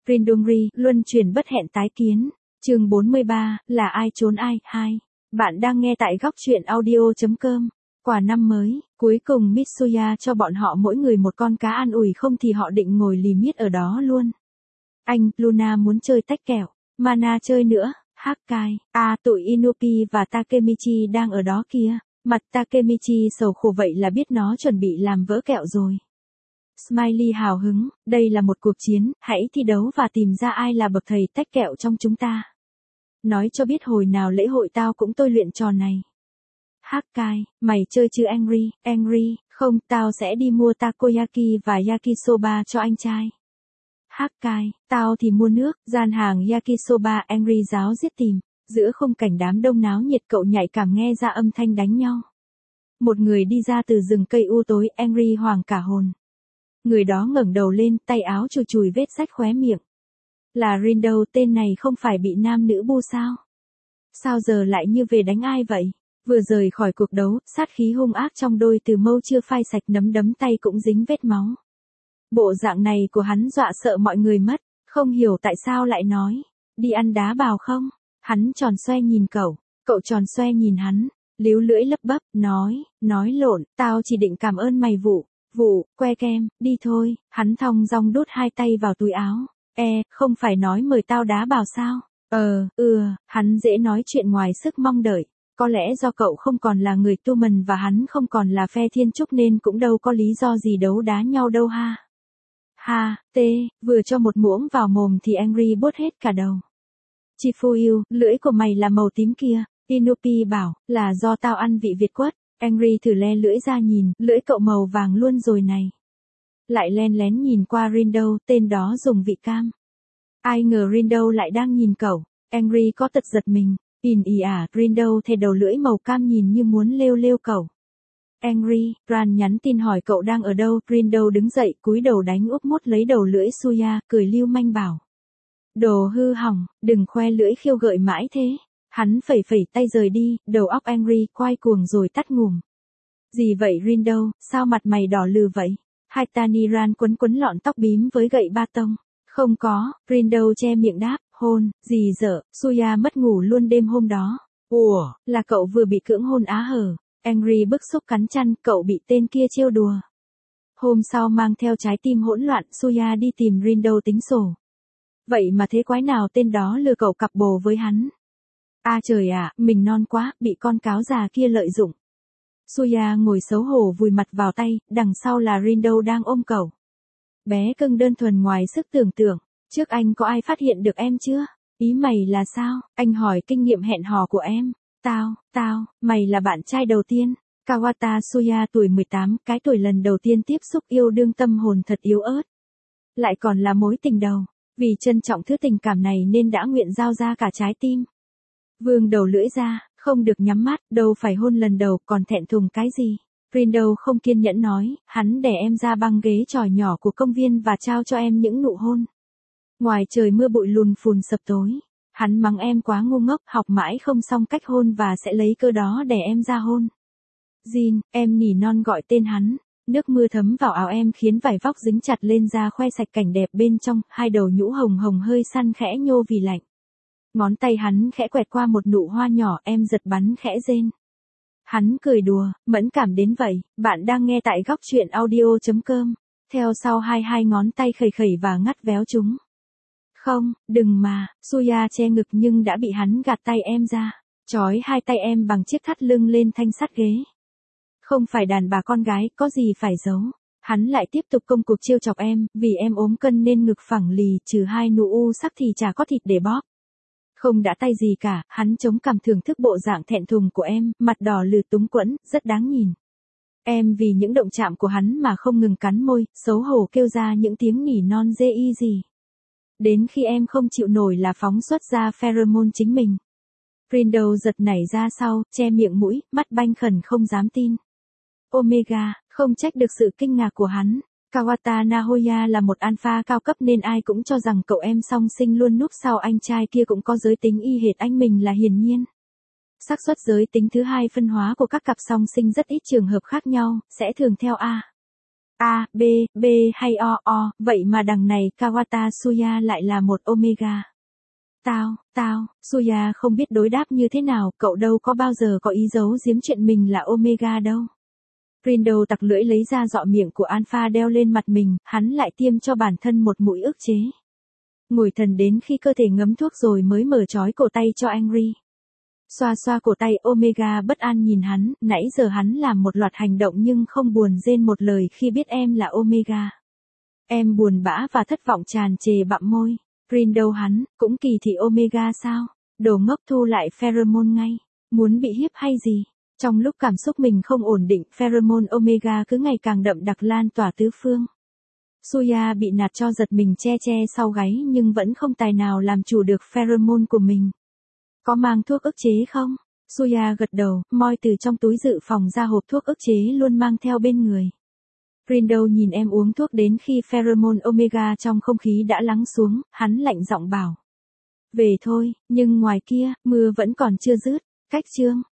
Rindongri, luân chuyển bất hẹn tái kiến. Chương 43, là ai trốn ai? 2. Bạn đang nghe tại góc truyện audio.com. Quả năm mới, cuối cùng Mitsuya cho bọn họ mỗi người một con cá an ủi, không thì họ định ngồi lì miết ở đó luôn. Anh, Luna muốn chơi tách kẹo, Mana chơi nữa, Hakkai, tụi Inupi và Takemichi đang ở đó kìa. Mặt Takemichi sầu khổ vậy là biết nó chuẩn bị làm vỡ kẹo rồi. Smiley hào hứng, đây là một cuộc chiến, hãy thi đấu và tìm ra ai là bậc thầy tách kẹo trong chúng ta. Nói cho biết hồi nào lễ hội tao cũng tôi luyện trò này. Hakkai, mày chơi chứ Angry, không, tao sẽ đi mua takoyaki và yakisoba cho anh trai. Hakkai, tao thì mua nước, gian hàng yakisoba. Angry ráo riết tìm, giữa khung cảnh đám đông náo nhiệt cậu nhạy cảm nghe ra âm thanh đánh nhau. Một người đi ra từ rừng cây u tối. Angry hoảng cả hồn. Người đó ngẩng đầu lên, tay áo chùi chùi vết rách khóe miệng. Là Rindo, tên này không phải bị nam nữ bu sao? Sao giờ lại như về đánh ai vậy? Vừa rời khỏi cuộc đấu, sát khí hung ác trong đôi từ mâu chưa phai sạch, nắm đấm tay cũng dính vết máu. Bộ dạng này của hắn dọa sợ mọi người mất, không hiểu tại sao lại nói, đi ăn đá bào không? Hắn tròn xoe nhìn cậu tròn xoe nhìn hắn, líu lưỡi lấp bấp, nói lộn, tao chỉ định cảm ơn mày vụ, que kem, đi thôi. Hắn thong dong đút hai tay vào túi áo. Không phải nói mời tao đá bào sao? Hắn dễ nói chuyện ngoài sức mong đợi. Có lẽ do cậu không còn là người tu mần và hắn không còn là phe thiên trúc nên cũng đâu có lý do gì đấu đá nhau đâu ha. Vừa cho một muỗng vào mồm thì Angry buốt hết cả đầu. Chifuyu, lưỡi của mày là màu tím kia. Inupi bảo, là do tao ăn vị Việt quất. Angry thử le lưỡi ra nhìn, lưỡi cậu màu vàng luôn rồi này. Lại len lén nhìn qua Rindo, tên đó dùng vị cam. Ai ngờ Rindo lại đang nhìn cậu. Angry có tật giật mình. Rindo thè đầu lưỡi màu cam nhìn như muốn lêu cậu. Angry, Ran nhắn tin hỏi cậu đang ở đâu. Rindo đứng dậy, cúi đầu đánh úp mốt lấy đầu lưỡi Suya, cười lưu manh bảo. Đồ hư hỏng, đừng khoe lưỡi khiêu gợi mãi thế. Hắn phẩy tay rời đi, đầu óc Angry quay cuồng rồi tắt ngủm. Gì vậy Rindo, sao mặt mày đỏ lừ vậy? Haitani Ran quấn lọn tóc bím với gậy ba tông. Không có, Rindo che miệng đáp, hôn, gì dở, Suya mất ngủ luôn đêm hôm đó. Ủa, là cậu vừa bị cưỡng hôn á hở? Angry bức xúc cắn chăn, cậu bị tên kia trêu đùa. Hôm sau mang theo trái tim hỗn loạn, Suya đi tìm Rindo tính sổ. Vậy mà thế quái nào tên đó lừa cậu cặp bồ với hắn? Trời ạ, mình non quá, bị con cáo già kia lợi dụng. Suya ngồi xấu hổ vùi mặt vào tay, đằng sau là Rindo đang ôm cậu. Bé cưng đơn thuần ngoài sức tưởng tượng. Trước anh có ai phát hiện được em chưa? Ý mày là sao? Anh hỏi kinh nghiệm hẹn hò của em. Mày là bạn trai đầu tiên. Kawata Suya tuổi 18, cái tuổi lần đầu tiên tiếp xúc yêu đương, tâm hồn thật yếu ớt. Lại còn là mối tình đầu. Vì trân trọng thứ tình cảm này nên đã nguyện giao ra cả trái tim. Vươn đầu lưỡi ra, không được nhắm mắt, đâu phải hôn lần đầu, còn thẹn thùng cái gì? Rindo không kiên nhẫn nói, hắn đè em ra băng ghế tròi nhỏ của công viên và trao cho em những nụ hôn. Ngoài trời mưa bụi lùn phùn sập tối, hắn mắng em quá ngu ngốc, học mãi không xong cách hôn và sẽ lấy cơ đó đè em ra hôn. Jin, em nỉ non gọi tên hắn. Nước mưa thấm vào áo em khiến vải vóc dính chặt lên da khoe sạch cảnh đẹp bên trong, hai đầu nhũ hồng hồng hơi săn khẽ nhô vì lạnh. Ngón tay hắn khẽ quẹt qua một nụ hoa nhỏ, em giật bắn khẽ rên. Hắn cười đùa, mẫn cảm đến vậy. Bạn đang nghe tại góc truyện audio.com. Theo sau hai ngón tay khẩy và ngắt véo chúng. Không, đừng mà. Suya che ngực nhưng đã bị hắn gạt tay em ra. Trói hai tay em bằng chiếc thắt lưng lên thanh sắt ghế. Không phải đàn bà con gái, có gì phải giấu. Hắn lại tiếp tục công cuộc trêu chọc em, vì em ốm cân nên ngực phẳng lì, trừ hai nụ u sắc thì chả có thịt để bóp. Không đã tay gì cả, hắn chống cằm thưởng thức bộ dạng thẹn thùng của em, mặt đỏ lừ túng quẫn, rất đáng nhìn. Em vì những động chạm của hắn mà không ngừng cắn môi, xấu hổ kêu ra những tiếng nỉ non dê y gì. Đến khi em không chịu nổi là phóng xuất ra pheromone chính mình. Rindo giật nảy ra sau, che miệng mũi, mắt banh khẩn không dám tin. Omega, không trách được sự kinh ngạc của hắn. Kawata Nahoya là một alpha cao cấp nên ai cũng cho rằng cậu em song sinh luôn núp sau anh trai kia cũng có giới tính y hệt anh mình là hiển nhiên. Xác suất giới tính thứ hai phân hóa của các cặp song sinh rất ít trường hợp khác nhau, sẽ thường theo A. A, B, B hay O, vậy mà đằng này Kawata Suya lại là một Omega. Tao, Suya không biết đối đáp như thế nào, cậu đâu có bao giờ có ý giấu giếm chuyện mình là Omega đâu. Rindo tặc lưỡi lấy ra dọ miệng của Alpha đeo lên mặt mình, hắn lại tiêm cho bản thân một mũi ức chế. Ngồi thần đến khi cơ thể ngấm thuốc rồi mới mở trói cổ tay cho Angry. Xoa xoa cổ tay, Omega bất an nhìn hắn, nãy giờ hắn làm một loạt hành động nhưng không buồn rên một lời khi biết em là Omega. Em buồn bã và thất vọng tràn trề bặm môi. Rindo hắn, cũng kỳ thị Omega sao? Đồ ngốc, thu lại pheromone ngay. Muốn bị hiếp hay gì? Trong lúc cảm xúc mình không ổn định, pheromone Omega cứ ngày càng đậm đặc lan tỏa tứ phương. Suya bị nạt cho giật mình che sau gáy nhưng vẫn không tài nào làm chủ được pheromone của mình. Có mang thuốc ức chế không? Suya gật đầu, moi từ trong túi dự phòng ra hộp thuốc ức chế luôn mang theo bên người. Rindo nhìn em uống thuốc đến khi pheromone Omega trong không khí đã lắng xuống, hắn lạnh giọng bảo. Về thôi, nhưng ngoài kia, mưa vẫn còn chưa dứt. Cách chương